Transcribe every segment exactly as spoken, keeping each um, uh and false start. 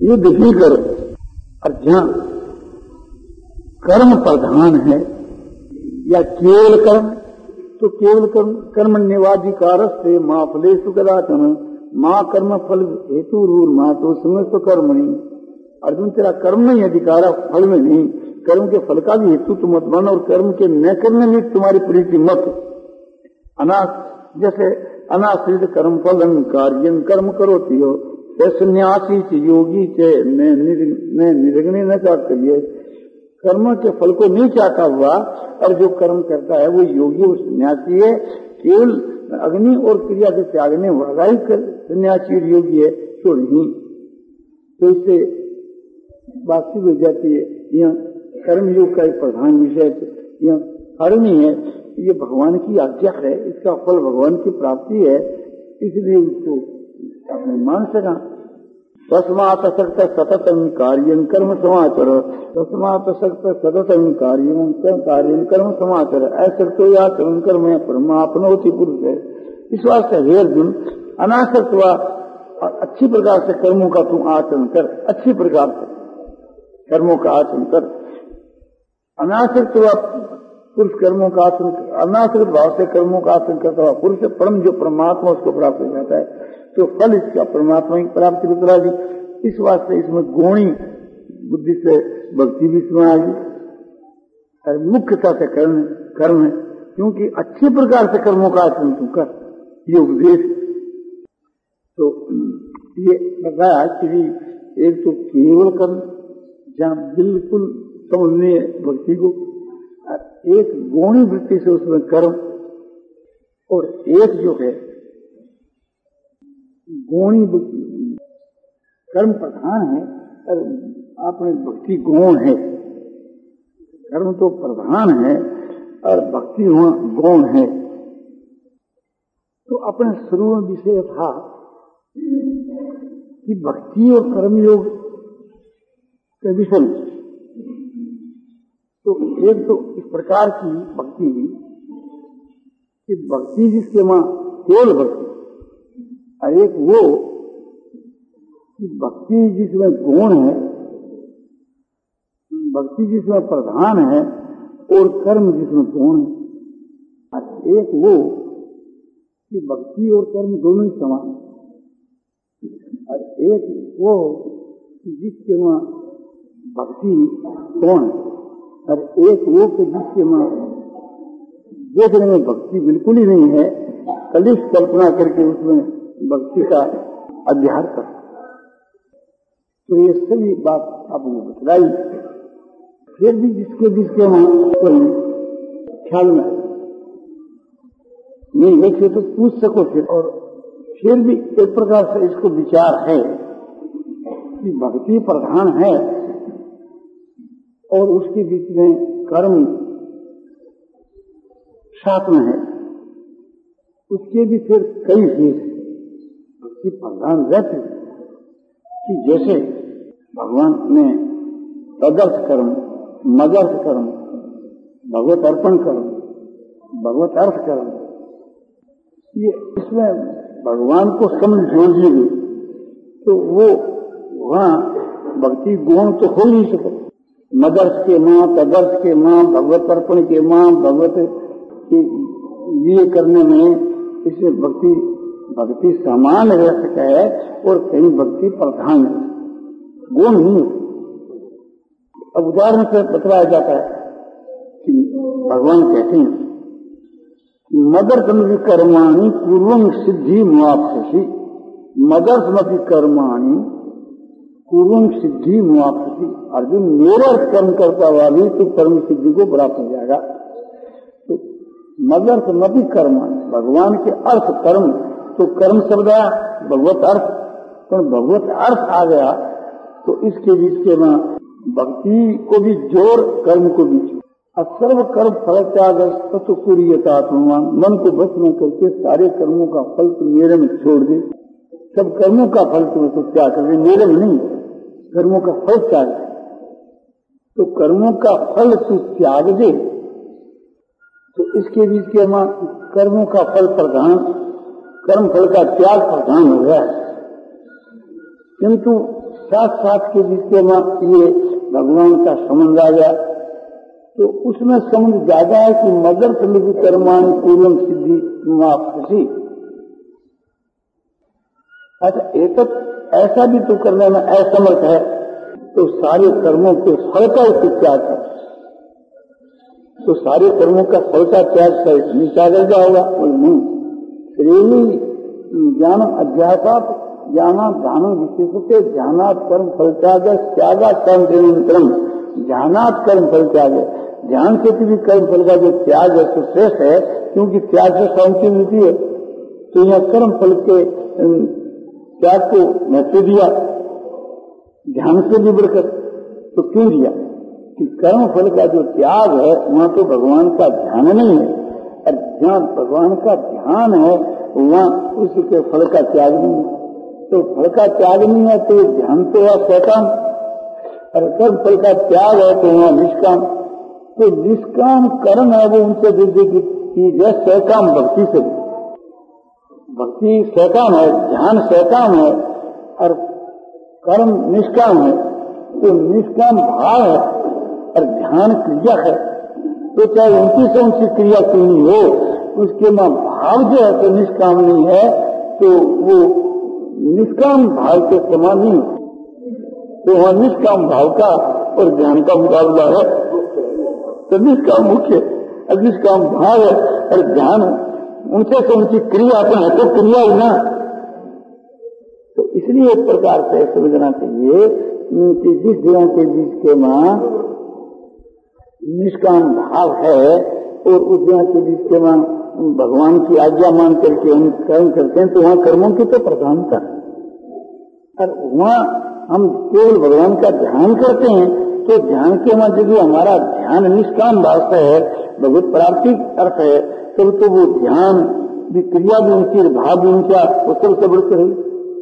युद्ध ही करो। और जहां कर्म प्रधान है या केवल कर्म, तो केवल कर्म कर्मण्यवाधिकार से मां फलेषु कदाचन मां कर्म फल हेतु रूर मां तो समस्त कर्म नहीं। अर्जुन तेरा कर्म नहीं अधिकार फल में नहीं, कर्म के फल का भी हेतु तुम मत बनो और कर्म के न करने में तुम्हारी प्रीति मत। अनाथ जैसे अनाश्रित कर्म फल कार्य कर्म करोति हो सन्यासी च योगी च निर्गुणी न चाहते। कर्म के फल को नहीं चाहता हुआ और जो कर्म करता है वो योगी वो सन्यासी है। केवल अग्नि और क्रिया के त्यागने वाला ही सन्यासी और योगी है, तो नहीं। तो इससे बात सी हो जाती है। यह कर्मयोग का एक प्रधान विषय यह कर्म ही है, ये भगवान की आज्ञा है, इसका फल भगवान की प्राप्ति है, इसलिए इसको अपने मान सका। तस्मात् असक्त सततं कार्यं कर्म समाचर, तस्मात् असक्त सततं कार्यं कार्यं कर्म समाचर, असक्तो याचरण कर्म परमाप्नोति पुरुष है। इस वास्ते हे अर्जुन अनासक्त हुआ और अच्छी प्रकार से कर्मों का तू आचरण कर, अच्छी प्रकार से कर्मों का आचरण कर। अनासक्त हुआ पुरुष कर्मों का आचरण, अनासक्त भाव से कर्मों का आचरण करता हुआ पुरुष परम जो परमात्मा उसको प्राप्त हो जाता है, तो फल इसका परमात्मा की प्राप्ति बतला दी। इस वास्ते इसमें गौणी बुद्धि से भक्ति भी इसमें आ गई और मुख्यता से कर्म कर्म है, क्योंकि अच्छे प्रकार से कर्मों का आचरण तू कर, ये उपदेश। तो ये बताया कि एक तो केवल कर्म जहाँ बिल्कुल समझने भक्ति को, एक गौणी वृत्ति से उसमें कर्म, और एक जो है गौणी कर्म प्रधान है और अपने भक्ति गौण है। कर्म तो प्रधान है और भक्ति वहां गौण है। तो अपने शुरू में विषय था कि भक्ति और कर्मयोग के विषय। तो एक तो इस प्रकार की भक्ति कि भक्ति जिसके मां केवल भक्ति, और एक वो कि भक्ति जिसमें गुण है, भक्ति जिसमें प्रधान है और कर्म जिसमें गुण है, और एक वो कि भक्ति और कर्म दोनों ही समान, और एक वो कि जिसके वहां भक्ति गुण है, और एक वो कि जिसके वहां देखने में भक्ति बिल्कुल ही नहीं है, कलिश कल्पना करके उसमें भक्ति का अध्यार कर। तो ये सभी बात आपने बतलाई। फिर भी जिसके जिसके वहां ख्याल में नहीं देखे तो पूछ सको फिर। और फिर भी एक प्रकार से इसको विचार है कि भक्ति प्रधान है और उसके बीच में कर्म साथ में है, उसके भी फिर कई भेद है। भक्ति प्रधान रहते कि जैसे भगवान ने तदर्थ कर्म, मदर्थ कर्म, भगवत अर्पण कर्म, भगवत अर्थ कर्म, ये इसमें भगवान को समझ जोड़िए तो वो वहां भक्ति गुण तो हो नहीं सके। मदर्थ के मां, तदर्थ के मां, भगवत अर्पण के मां, भगवत ये करने में इसे भक्ति भक्ति समान रह सका है और कहीं भक्ति प्रधान है, गुण नहीं है। अब उदाहरण से बतलाया जाता है कि भगवान कहते हैं कि मदर्थमपि कर्माणि पूर्वं सिद्धि मुआप्स्यसि, मदर्थमपि कर्माणि पूर्वं सिद्धि मुआप्स्यसि। अर्जुन मेरा कर्म करता हुआ भी तो कर्म सिद्धि को प्राप्त हो जाएगा। तो मदर्थमपि कर्माणि, भगवान के अर्थ कर्म, तो कर्म शब्द आया, भगवत अर्थ, तो भगवत अर्थ आ गया तो इसके बीच के ना भक्ति को भी जोड़, कर्म को भी जोड़। सर्व कर्म फल त्याग तत्व कुरियतात्मान, मन को बस में करके सारे कर्मों का फल तो मेरे में छोड़ दे। सब कर्मों का फल तो तो त्याग कर दे, मेरे में नहीं, कर्मों का फल त्याग दे। तो कर्मों का फल तू त्याग दे, तो इसके बीच के मां कर्मों का फल प्रधान, कर्म फल का त्याग प्रधान हो गया। किंतु साथ साथ के जिसके में ये भगवान का संबंध आ गया तो उसमें संबंध ज्यादा है कि मदर्थ लिपि कर्माण पूर्वम सिद्धि खुशी। अच्छा एक ऐसा भी तो करने में असमर्थ है तो सारे कर्मों के फल का उसको त्याग है, तो सारे कर्मों का फल का त्याग नीचा कर जाएगा। और नहीं, श्रेणी ज्ञान अध्यासात ज्ञाना ध्यान विशेषते ध्यानात् कर्म फल त्याग त्यागा कर्म निरंतरम ध्यानात् कर्म फल त्याग। ध्यान से भी कर्म फल का जो त्याग है तो श्रेष्ठ है, क्योंकि त्याग से शांति मिलती है। तो यह कर्म फल के त्याग को महत्व दिया ध्यान से भी बढ़कर, तो क्यों दिया कि कर्म फल का जो त्याग है वहाँ तो भगवान का ध्यान नहीं है, और ध्यान भगवान का ध्यान है वहाँ उसके फल का त्याग नहीं है। तो फल का त्याग नहीं है तो ध्यान तो है सैकाम, और कर्म फल का त्याग है तो वहाँ निष्काम। तो निष्काम कर्म है वो उनसे दीजिए की जैसे सैकाम भक्ति से, भक्ति सैकाम है, ध्यान सैकाम है और कर्म निष्काम है। तो निष्काम भाव है और ध्यान क्रिया है, तो चाहे उनकी से उनकी क्रिया क्यों नहीं हो, उसके में भाव जो है तो निष्काम नहीं है, तो वो निष्काम भाव के समान नहीं। तो वहाँ निष्काम भाव का और ध्यान का मुकाबला है, तो निष्काम मुख्य और निष्काम भाव है और ध्यान उनसे से उनकी क्रिया अपना है तो क्रिया ही ना। तो इसलिए एक प्रकार से समझना चाहिए कि जिस दिनों के बीच के मां निष्काम भाव है और उस दिनों के बीच के मां भगवान की आज्ञा मान करके हम कर्म करते हैं, तो वहाँ कर्मों की तो प्रधानता है। और वहाँ हम केवल भगवान का ध्यान करते हैं तो ध्यान के वहाँ यदि हमारा ध्यान निष्काम भाव से है, भगवत प्राप्ति अर्थ है, तब तो वो ध्यान भी क्रिया भी उनकी भाव भी उनका उत्तर से बढ़कर है।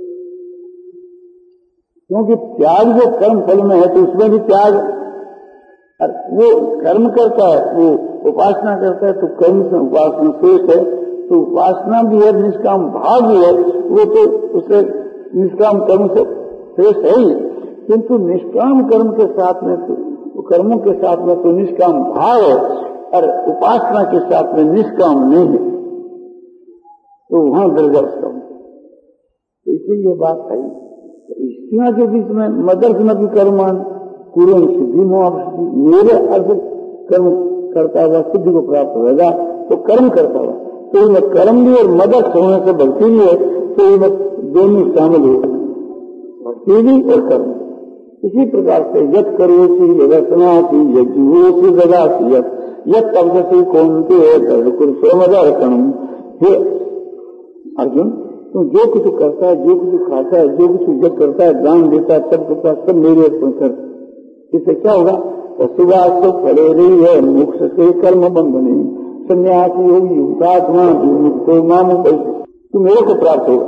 क्योंकि त्याग जो कर्म फल में है तो उसमें भी त्याग, वो कर्म करता है वो उपासना करता है तो कर्म से उपासना शेष है, तो उपासना भी है निष्काम भाव भी है, वो तो उसे निष्काम कर्म से शेष है ही। किंतु निष्काम कर्म के साथ में तो कर्मों के साथ में तो निष्काम भाव है और उपासना के साथ में निष्काम नहीं है, तो वहां दर्जा कम। तो इसलिए ये बात आई स्त्रियों के बीच में मदर्थ न भी कर्मान पूर्ण सिद्धि मुआवसी, मेरे अर्थ कर्म करता हुआ सिद्धि को प्राप्त होगा तो कर्म करता हुआ, तो इनमें कर्म भी और मदर्थ होने से भक्ति भी है, तो इनमें दोनों शामिल हो, भक्ति भी और कर्म। इसी प्रकार से यद करोसी यदसनासी यज्ञोसी ददासी यद तपसी कौनते सोमदर्पणम। हे अर्जुन, तुम जो कुछ करता है, जो कुछ खाता है, जो कुछ यज्ञ करता है, दान देता है, सब करता है, सब मेरे अर्पण कर। इससे क्या होगा? सुबह तो खड़े रही है मोक्ष से कर्म बंध नहीं, सन्यासी होगी हुतात्मा तो नाम तो मेरे को प्राप्त होगा।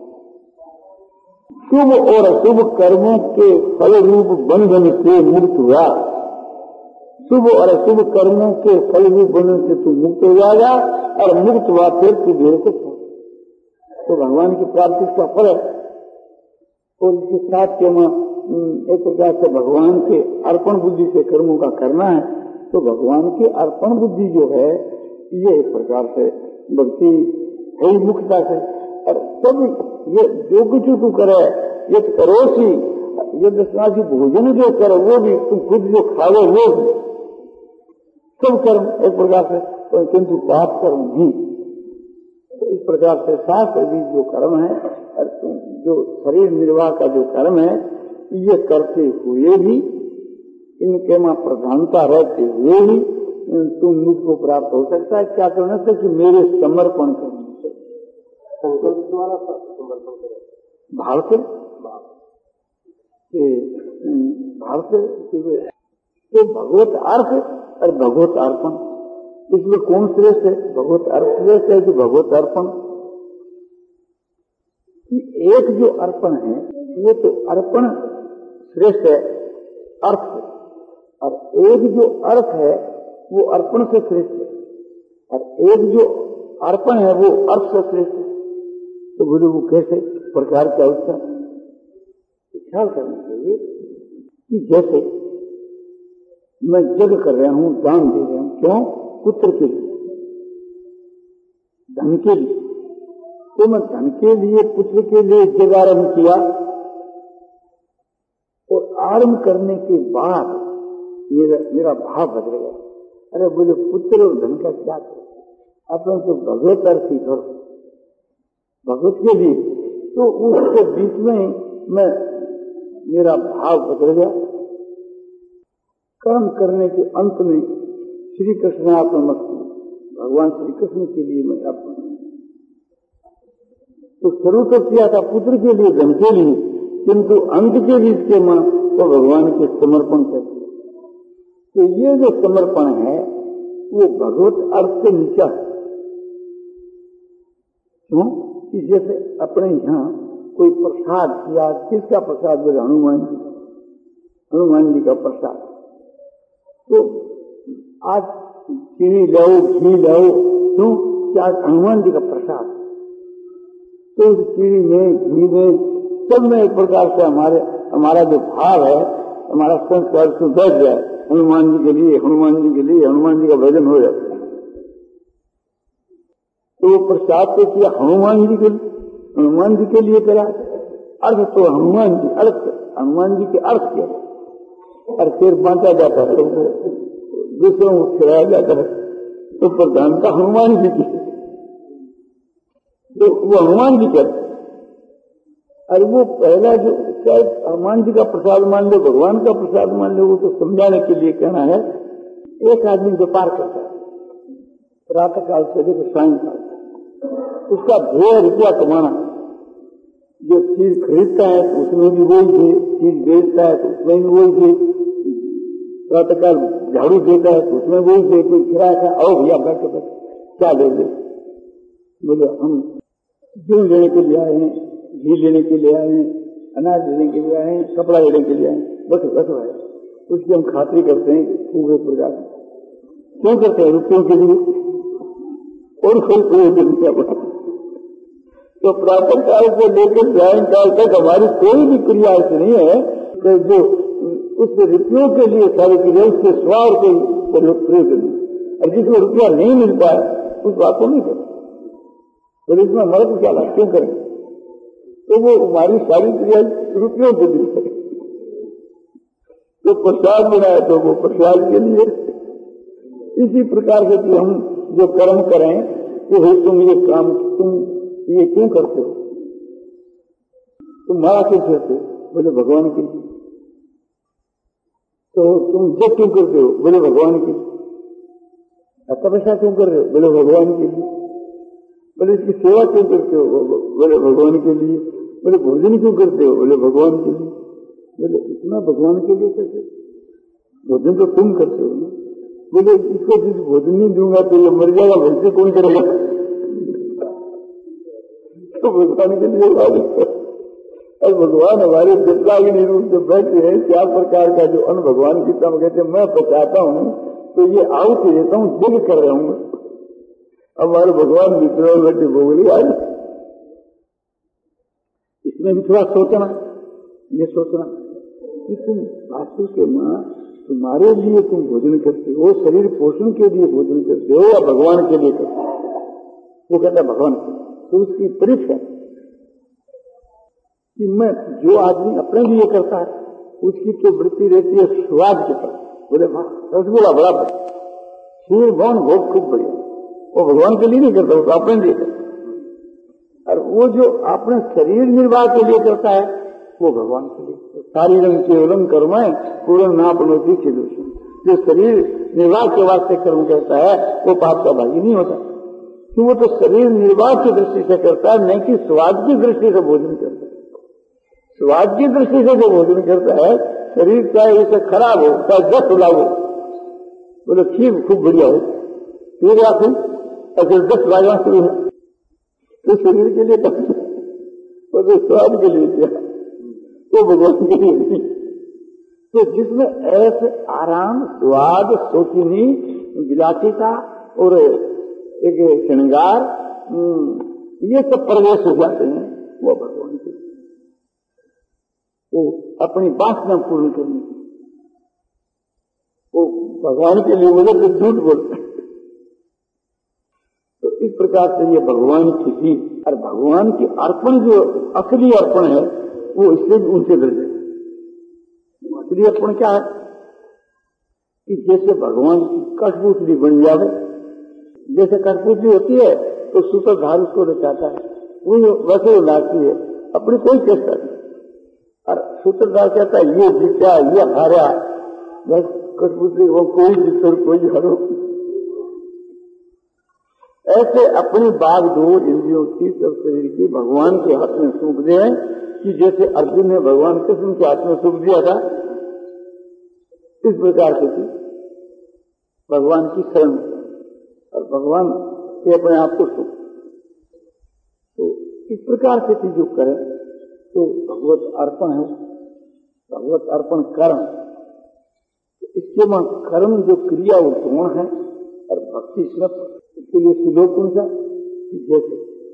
शुभ और अशुभ कर्मों के फल रूप बंधन से मुक्त हुआ, शुभ और अशुभ कर्मों के फल रूप बंधन से तू मुक्त हो जाएगा और मुक्त हुआ फिर तू मेरे को, तो भगवान की प्राप्ति का फल है। और इसके साथ के एक प्रकार से भगवान के अर्पण बुद्धि से कर्मों का करना है, तो भगवान की अर्पण बुद्धि जो है ये एक प्रकार से भक्ति है मुख्यता से। और सब ये जो कुछ तू करे ये करोसी, ये दशनासी भोजन जो करे वो भी, तुम खुद जो खाओ वो भी, सब कर्म एक प्रकार से, तो किंतु पाप कर्म नहीं। तो इस प्रकार से शास्त्र भी जो कर्म है, जो शरीर निर्वाह का जो कर्म है, ये करते हुए भी, इनके में प्रधानता रहते हुए भी तुम मुझको प्राप्त हो सकता है। क्या करने से? कि मेरे समर्पण करने से, संकल्प द्वारा समर्पण करें, भाव से भाव से तो भगवत अर्थ और भगवत अर्पण, इसमें कौन श्रेष्ठ है? भगवत अर्थ श्रेष्ठ है कि भगवत अर्पण? एक जो अर्पण है वो तो अर्पण श्रेष्ठ है अर्थ, और एक जो अर्थ है वो अर्पण से श्रेष्ठ है, और एक जो अर्पण है वो अर्थ से श्रेष्ठ है। तो बोले वो कैसे प्रकार क्या उसका? ख्याल करना चाहिए कि जैसे मैं यज्ञ कर रहा हूं, दान दे रहा हूं, क्यों? पुत्र के लिए, धन के लिए। तो मैं धन के लिए, पुत्र के लिए यज्ञ आरंभ किया और आरंभ करने के बाद मेरा मेरा भाव बदल गया। अरे बोले पुत्र और धन का क्या करो, अपने तो भगवत अर्थ ही करो, भगवत के लिए। तो उसके बीच में मैं मेरा भाव बदल गया। कर्म करने के अंत में श्री कृष्ण आत्ममस्तु, भगवान श्री कृष्ण के लिए मैं अपना तो शुरू तो किया था पुत्र के लिए, धन के लिए, किंतु अंत के बीच के मां तो भगवान के समर्पण करते। तो ये जो समर्पण है वो भगवत अर्थ से नीचा है। क्यों? कि जैसे अपने यहाँ कोई प्रसाद किया, किसका प्रसाद? बोले हनुमान जी, हनुमान जी का प्रसाद। तो आज चीनी लाओ, घी लाओ, क्यों? क्या हनुमान जी का प्रसाद। तो उस चीनी में, घी में, सब में एक प्रकार से हमारे हमारा जो भाव है, हमारा संस्कार उसमें बैठ जाए, हनुमान जी के लिए, हनुमान जी के लिए, हनुमान जी का भजन हो जाता है। तो वो प्रसाद तो किया हनुमान जी के लिए, हनुमान जी के लिए करा, अर्थ तो हनुमान जी, अर्थ हनुमान जी के अर्थ के, और फिर बांटा जाता है, तो दूसरों को खिलाया जाता है। तो प्रधानता हनुमान जी की, तो वो हनुमान जी करते। अरे वो पहला जो चाहे हनुमान जी का प्रसाद मान लो, भगवान का प्रसाद मान लो, वो तो समझाने के लिए कहना है। एक आदमी व्यापार करता है प्रातः काल से लेकर सायंकाल, उसका ढेर रुपया कमाना। जो चीज खरीदता है तो उसमें भी वही दे, चीज बेचता है तो उसमें भी वही दे, प्रातःकाल झाड़ू देता है तो उसमें वही दे, कोई किराया का आओ भैया बैठ बैठ क्या ले ले। बोले हम गेहूं लेने के लिए आए हैं, घी लेने के लिए आए हैं, अनाज लेने के लिए आए हैं, कपड़ा लेने के लिए आए हैं, बस बस है। उसकी हम खातरी करते हैं पूरे प्रकार क्यों करते हैं? रुपयों के लिए और कोई कोई दिन क्या पड़ा। तो प्रातः काल से लेकर सायंकाल तक हमारी कोई भी क्रिया ऐसी नहीं है कि जो उस रुपयों के लिए सारी क्रिया उसके स्वार्थ के प्रयोग करें। और जिसमें रुपया नहीं मिल पाए उस बात को नहीं करें, तो इसमें हमारे को क्या लाभ, क्यों करें? तो वो हमारी सारी क्रिया रुपयों के लिए करें। तो प्रसाद बनाए तो वो प्रसाद के लिए। इसी प्रकार से कि हम जो कर्म करें तो है तुम ये काम तुम ये क्यों करते हो, तुम मारा क्यों करते हो? बोले भगवान के लिए। तो तुम जब क्यों करते हो? बोले भगवान के लिए। तपस्या क्यों कर रहे हो? बोले भगवान के लिए। बोले इसकी सेवा क्यों करते हो? बोले भगवान के लिए। बोले भोजन क्यों करते हो? बोले भगवान के लिए। बोले इतना भगवान के लिए करते? भोजन तो तुम करते हो ना। बोले इसको जिस भोजन नहीं दूंगा तो ये मर जाएगा, भोजन कौन करेगा? तो भगवान के लिए बात। और भगवान हमारे चित्राग्नि रूप से बैठे हैं, चार प्रकार का जो अन्न भगवान गीता में कहते हैं मैं पचाता हूँ तो ये आउट देता हूँ, दिल कर रहा हूँ। हमारे भगवान मित्रों बैठे बोली आज इसमें भी थोड़ा सोचना, ये सोचना कि तुम वास्तु के माँ तुम्हारे लिए तुम भोजन करते हो, शरीर पोषण के लिए भोजन करते हो या भगवान के लिए करते हो? वो कहता है भगवान के लिए। तो उसकी परीक्षा कि मैं जो आदमी अपने लिए करता है उसकी तो वृत्ति रहती है स्वाद के पर। बोले वाह रसगुल्ला बड़ा बढ़िया, खीर भवन भोग खूब बढ़िया, वो भगवान के लिए नहीं करता, वो तो अपने लिए करता। और वो जो अपने शरीर निर्वाह के लिए करता है वो भगवान के लिए। तो सारी रंग केवलम कर्म है पूर्ण नापनोती के दोषी। जो शरीर निर्वाह के वास्ते कर्म करता है वो पाप का भागी नहीं होता, तो वो तो शरीर निर्वाह की दृष्टि से करता है, नहीं कि स्वाद की दृष्टि से भोजन करता है। स्वाद की दृष्टि से जो भोजन करता है, शरीर चाहे उसे खराब हो चाहे दस लाभ हो, बोले खीर खूब बढ़िया हो, फिर आखिर अगर दस लागना शुरू है तो शरीर के लिए करते, वो तो स्वाद के लिए किया, तो भगवान के लिए नहीं। तो जिसमें ऐसे आराम स्वाद शौकीनी विलासिता और एक श्रृंगार ये सब प्रवेश हो जाते हैं वो भगवान के। वो अपनी वासना पूर्ण करने की, वो भगवान के लिए बोले तो झूठ बोलते। तो इस प्रकार से ये भगवान की चीज और भगवान की अर्पण जो असली अर्पण है वो इससे भी ऊंचे दर्जे। असली अर्पण क्या है कि जैसे भगवान की कठपुतली बन जावे, जैसे कठपुतली होती है तो सूत्रधार उसको रचाता है, वो वैसे वो लाती है, अपनी कोई चेष्टा नहीं, और सूत्रधार कहता है ये जीता ये हारा, बस कठपुतली वो कोई जीत और कोई हारो। ऐसे अपनी बागडोर इंद्रियों की सब शरीर की भगवान के हाथ में सौंप दे कि जैसे अर्जुन ने भगवान कृष्ण के हाथ में सौंप दिया था, इस प्रकार से थी भगवान की शरण और भगवान के अपने आप को सौंप। तो इस प्रकार से चीज जो करे तो भगवत अर्पण है, भगवत अर्पण कर्म। इसके में कर्म जो क्रिया वो गुण है और भक्ति सिर्फ। इसके लिए श्लोक कौन सा, जैसे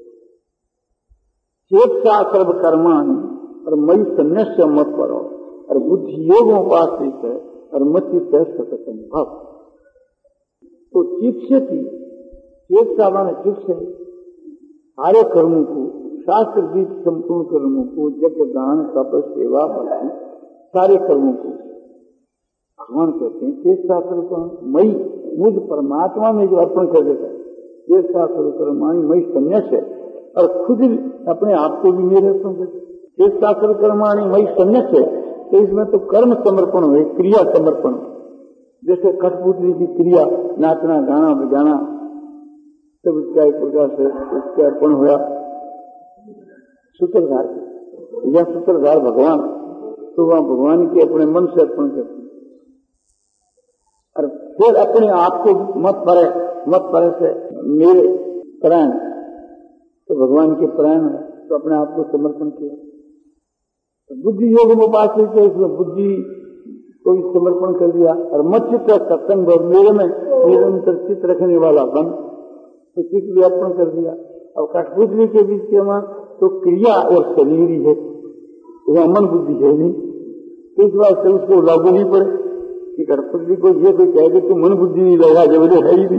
चेत सा सर्व कर्माणि और मई संन्यास मत करो और बुद्धि योग उपासित है और मति सतम भाव। तो चित्त से थी चेत सा माने चित्त से सारे कर्मों को, शास्त्र गीत संपूर्ण कर्मों को, यज्ञ दान तप सेवा भक्ति सारे कर्मों को भगवान कहते हैं चेत सा सर्व कर्म मई, मुझ परमात्मा में जो अर्पण कर देता है, ये शास्त्र कर्माणी मई संन्यास है और खुद अपने आप को भी मेरे अर्पण करते। ये शास्त्र कर्माणी मई संन्यास है तो इसमें तो कर्म समर्पण हुए, क्रिया समर्पण। जैसे कठपुतली की क्रिया नाचना गाना बजाना सब इसका एक प्रकार से उसके अर्पण हुआ सूत्रधार के, या सूत्रधार भगवान, तो वह भगवान के अपने मन से अर्पण करते और फिर अपने आप को मत परे मत परे से मेरे प्राण, तो भगवान के प्राण है तो अपने आप को समर्पण किया। तो बुद्धि योग में उपासित है, इसमें बुद्धि को भी समर्पण कर दिया और मत चित्त सत्संग मेरे में निरंतर चित्त रखने वाला बन, तो चित्त भी अर्पण कर दिया। और कठपुतली के बीच के वहां तो क्रिया और शरीर ही है, वहां मन बुद्धि है नहीं, तो इस बात से उसको लागू नहीं पड़े कि कठपुतली को ये तो कहे कि तू मन बुद्धि नहीं लगा, जब है ही नहीं।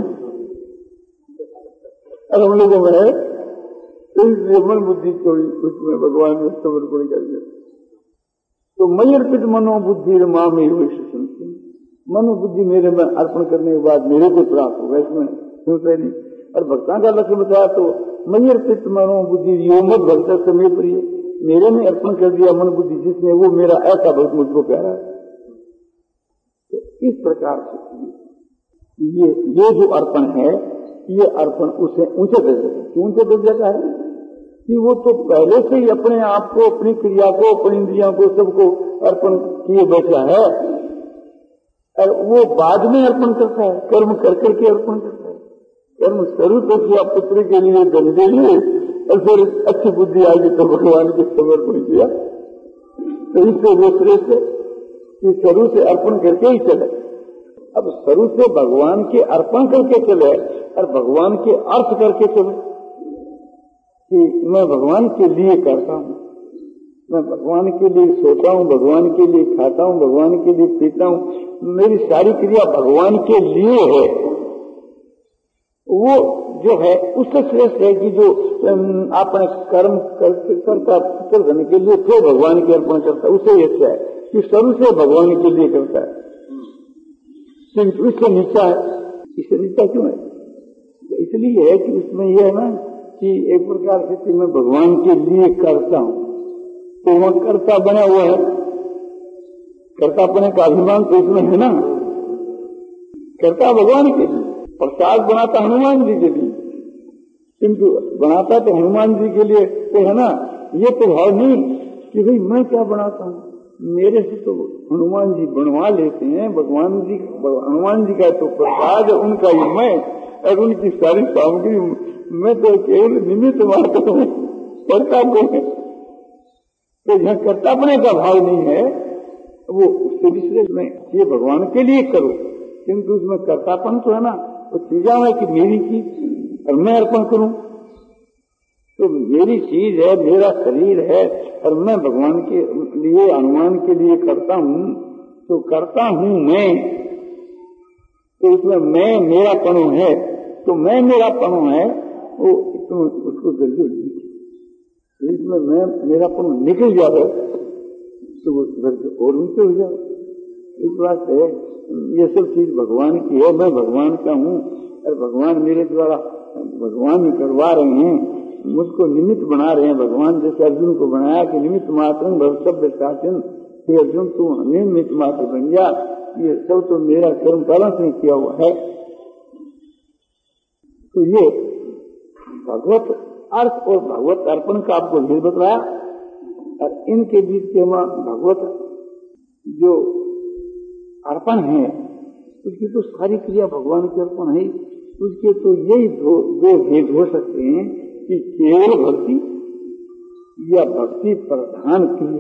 और हम लोगों में है तो इसलिए मन बुद्धि को उसमें भगवान में समर्पण कर दिया। तो मई अर्पित मनोबुद्धि माँ में मनो बुद्धि मेरे में अर्पण करने के बाद मेरे को प्राप्त होगा, इसमें सोचते नहीं। और भक्तान का लक्ष्य बताया तो मई अर्पित मनोबुद्धि यो मत भक्त समय प्रिय, मेरे में अर्पण कर दिया मन बुद्धि जिसने, वो मेरा ऐसा भक्त मुझको प्यारा है। तो इस प्रकार से ये ये जो अर्पण है, ये अर्पण उसे ऊंचे दर्जे का ऊंचे दर्जे का है कि वो तो पहले से ही अपने आप को, अपनी क्रिया को, अपनी इंद्रियों को सबको अर्पण किए बैठा है और वो बाद में अर्पण करता है, कर्म कर करके अर्पण करता है। कर्म शुरू तो किया पुत्र के लिए, धन के लिए, और फिर अच्छी बुद्धि आ गई तो भगवान के समर्पण किया। तो इससे वो श्रेष्ठ है कि शुरू से अर्पण करके ही चले। अब शुरू से भगवान के अर्पण करके चले और भगवान के अर्थ करके चले कि मैं भगवान के लिए करता हूँ, मैं भगवान के लिए सोता हूँ, भगवान के लिए खाता हूँ, भगवान के लिए पीता हूँ, मेरी सारी क्रिया भगवान के लिए है। वो जो है उससे श्रेष्ठ है कि जो अपने कर्म करके करता करने के लिए फिर भगवान के अर्पण करता है, उससे अच्छा है कि शुरू से भगवान के लिए करता है। किंतु इससे नीचा है, इससे नीचा क्यों है? इसलिए है कि उसमें यह है ना कि एक प्रकार से मैं भगवान के लिए करता हूँ, तो वह कर्ता बना हुआ है, कर्तापने का अभिमान तो इसमें है ना। कर्ता भगवान के लिए, प्रसाद बनाता हनुमान जी के लिए, किंतु बनाता तो हनुमान जी के लिए तो है ना। ये तो भाव नहीं कि भाई मैं क्या बनाता हूँ, मेरे से तो हनुमान जी बनवा लेते हैं। भगवान जी, हनुमान जी का तो प्रसाद, उनका ही मैं और उनकी सारी सामग्री, मैं तो केवल निमित्त मात्र हूँ, करता कौन है। तो जहाँ कर्तापने का भाव नहीं है वो उससे विशेष में ये भगवान के लिए करो, किंतु उसमें कर्तापन तो है ना, तो चीजा है कि मेरी चीज और मैं अर्पण करूं। तो मेरी चीज है, मेरा शरीर है और मैं भगवान के लिए हनुमान के लिए करता हूँ तो करता हूँ मैं, तो इसमें मैं मेरा पणु है, तो मैं मेरा पणु है वो तो उसको जल्दी इसमें मैं मेरा पणु निकल जाए तो वो और ऊंचे हो जाए। इस बात से ये सब चीज भगवान की है, मैं भगवान का हूँ और भगवान मेरे द्वारा भगवान ही करवा रहे हैं, मुझको निमित्त बना रहे हैं। भगवान जैसे अर्जुन को बनाया कि निमित्त मात्र भविष्य शासन, हे अर्जुन तू निमित्त मात्र बन जा, ये सब तो मेरा कर्म कालों से किया हुआ है। तो ये भगवत अर्थ और भगवत अर्पण का आपको भेद बतलाया, और इनके बीच के भगवत जो अर्पण है उसकी तो सारी क्रिया भगवान के अर्पण है, उसके तो यही दो दो भेद हो सकते हैं कि केवल भक्ति या भक्ति प्रधान क्रिया।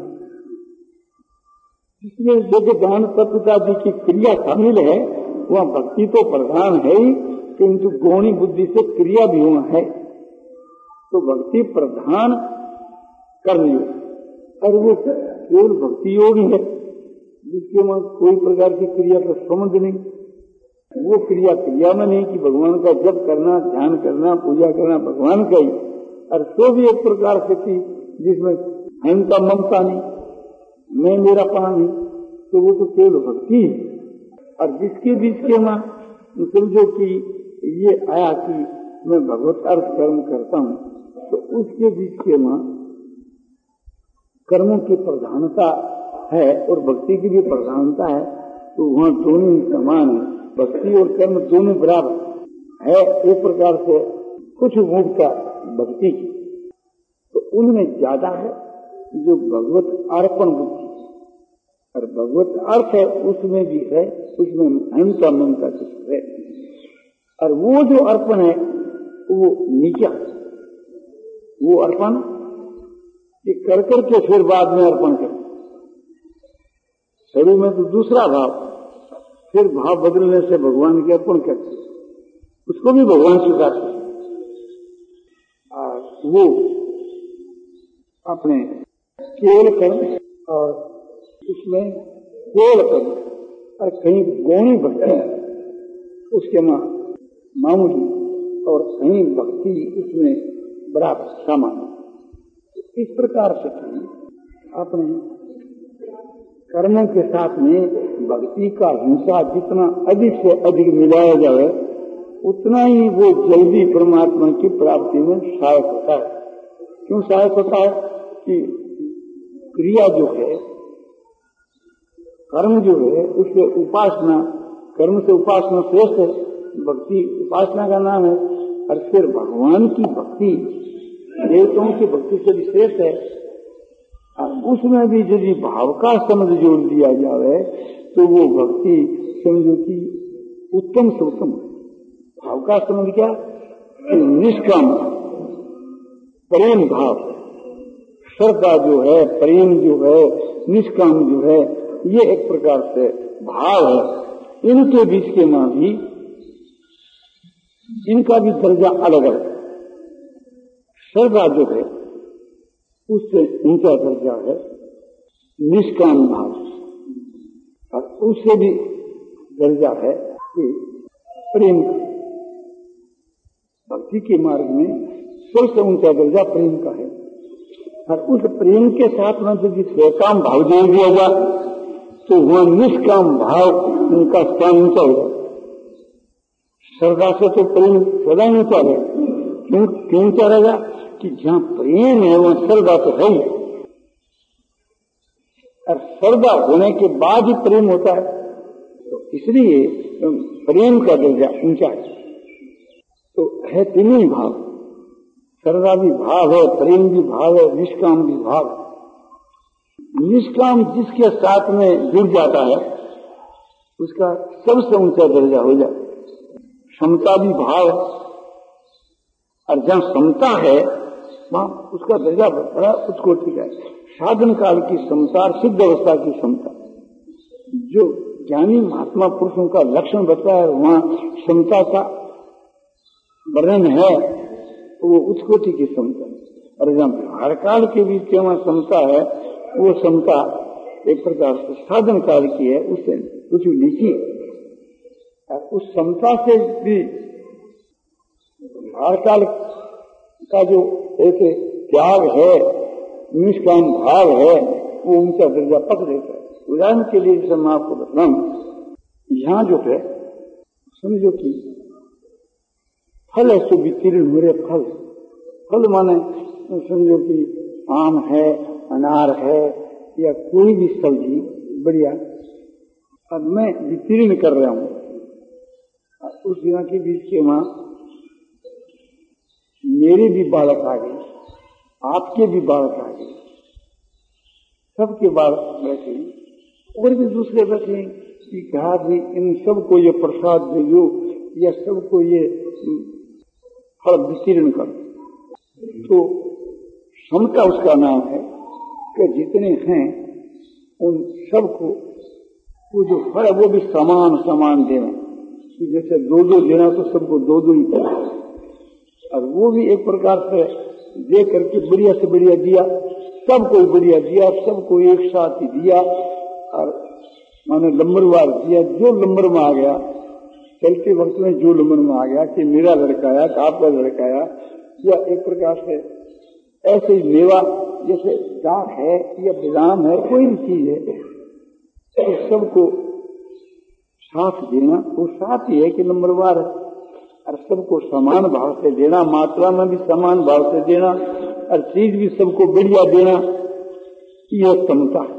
जिसमें जगत दान तत्वता जी की क्रिया शामिल है वहाँ भक्ति तो प्रधान है ही, किंतु गौणी बुद्धि से क्रिया भी होना है। तो भक्ति प्रधान कर्मयोग, और वो केवल भक्ति योग है जिसके में कोई प्रकार की क्रिया का संबंध नहीं। वो क्रिया क्रिया में नहीं कि भगवान का जप करना, ध्यान करना, पूजा करना भगवान का ही, और तो भी एक प्रकार से कि जिसमें अहंता ममता नहीं, मैं मेरा पना नहीं, तो वो तो केवल भक्ति है। और जिसके बीच के मां समझो कि ये आया कि मैं भगवत अर्थ कर्म करता हूँ, तो उसके बीच के मां कर्मों की प्रधानता है और भक्ति की भी प्रधानता है, तो वहाँ दोनों ही समान है, भक्ति और कर्म दोनों बराबर है। एक प्रकार से कुछ मुक्ता भक्ति की, तो उनमें ज्यादा है जो भगवत अर्पण बुद्धि, और भगवत अर्थ है उसमें भी है, उसमें अहंता ममता कुछ है। और वो जो अर्पण है वो नीचा, वो अर्पण कि कर करके फिर बाद में अर्पण कर, शुरू में तो दूसरा भाव, फिर भाव बदलने से भगवान के अर्पण करते, उसको भी भगवान स्वीकार करते। वो अपने केवल कर्म और उसमें केवल कर्म और कहीं गौणी भक्ति उसके मां मामूली और कहीं भक्ति उसमें बराबर सामान्य। इस प्रकार से अपने कर्मों के साथ में भक्ति का हिंसा जितना अधिक से अधिक मिलाया जाए उतना ही वो जल्दी परमात्मा की प्राप्ति में सहायक होता है। क्यों सहायक होता है कि क्रिया जो है, कर्म जो है, उससे उपासना, कर्म से उपासना श्रेष्ठ है, भक्ति उपासना का नाम है, और फिर भगवान की भक्ति देवताओं की भक्ति से भी श्रेष्ठ है। और उसमें भी यदि भाव का संबंध जोड़ दिया जाए तो वो भक्ति समझो कि उत्तम से उत्तम। भाव का संबंध क्या? निष्काम प्रेम भाव, श्रद्धा जो है, प्रेम जो है, निष्काम जो है, ये एक प्रकार से भाव है। इनके बीच के मां भी इनका भी दर्जा अलग अलग। श्रद्धा जो है उससे ऊंचा दर्जा है निष्काम भाव, और उससे भी दर्जा है कि प्रेम। भक्ति के मार्ग में सबसे ऊंचा दर्जा प्रेम का है, और उस प्रेम के साथ में यदि स्वकाम भाव जोड़ दिया जाए तो वह निष्काम भाव उनका स्थान ऊंचा हो जाए। श्रद्धा से तो प्रेम सदा ही ऊंचा है। क्यों क्यों ऊंचा रहेगा? कि जहाँ प्रेम है वहाँ श्रद्धा तो है ही, और श्रद्धा होने के बाद ही प्रेम होता है, तो इसलिए प्रेम का दर्जा ऊंचा है। तो है तीनों ही भाव, श्रद्धा भी भाव है, प्रेम भी भाव है, निष्काम भी भाव है। निष्काम जिसके साथ में जुड़ जाता है उसका सबसे ऊंचा दर्जा हो जाता है। समता भी भाव, और जहाँ समता है वहाँ उसका दर्जा बड़ा उसको ठीक है। साधन काल की समता, सिद्ध अवस्था की समता, जो ज्ञानी महात्मा पुरुषों का लक्षण बताया है वहाँ समता का वर्णन है, वो उच्च कोटि की समता। और जहाँ व्यवहार काल के बीच के वहां समता है, वो समता एक प्रकार से साधन काल की है, उससे कुछ नीची। उस समता से भी व्यवहार काल का जो एक त्याग है, निष्काम भाव है, वो ऊंचा दर्जा पक देता है। उदाहरण के लिए जैसे मैं आपको बताऊं, यहाँ जो है समझो कि फल है सो वितीर्ण हो रहे फल। फल माने समझो कि आम है, अनार है, या कोई भी सब्जी बढ़िया, अब मैं वितीर्ण कर रहा हूँ। उस दिन के बीच के वहां मेरे भी बालक आ गए, आपके भी बालक आ गए, सबके बालक बैठे और भी दूसरे बैठे कि कहा भी इन सबको ये प्रसाद भेजो या सबको ये फल वितीर्ण कर। तो समता उसका नाम है कि जितने हैं उन सबको वो जो फल है वो भी समान समान देना, कि जैसे दो दो देना तो सबको दो दो ही देना, और वो भी एक प्रकार से दे करके बढ़िया से बढ़िया दिया, सबको बढ़िया दिया, सबको एक साथ ही दिया, और माने लंबरवार दिया। जो लंबर में आ गया, चलते वक्त में जो लंबर में आ गया कि मेरा लड़का आया, आपका लड़का आया, या एक प्रकार से ऐसे ही मेवा जैसे दाख है या बादाम है, कोई भी चीज है, तो सबको साथ देना। वो साथ ही है कि नंबरवार है, और सबको समान भाव से देना, मात्रा में भी समान भाव से देना, और चीज भी सबको बढ़िया देना, यह समता है।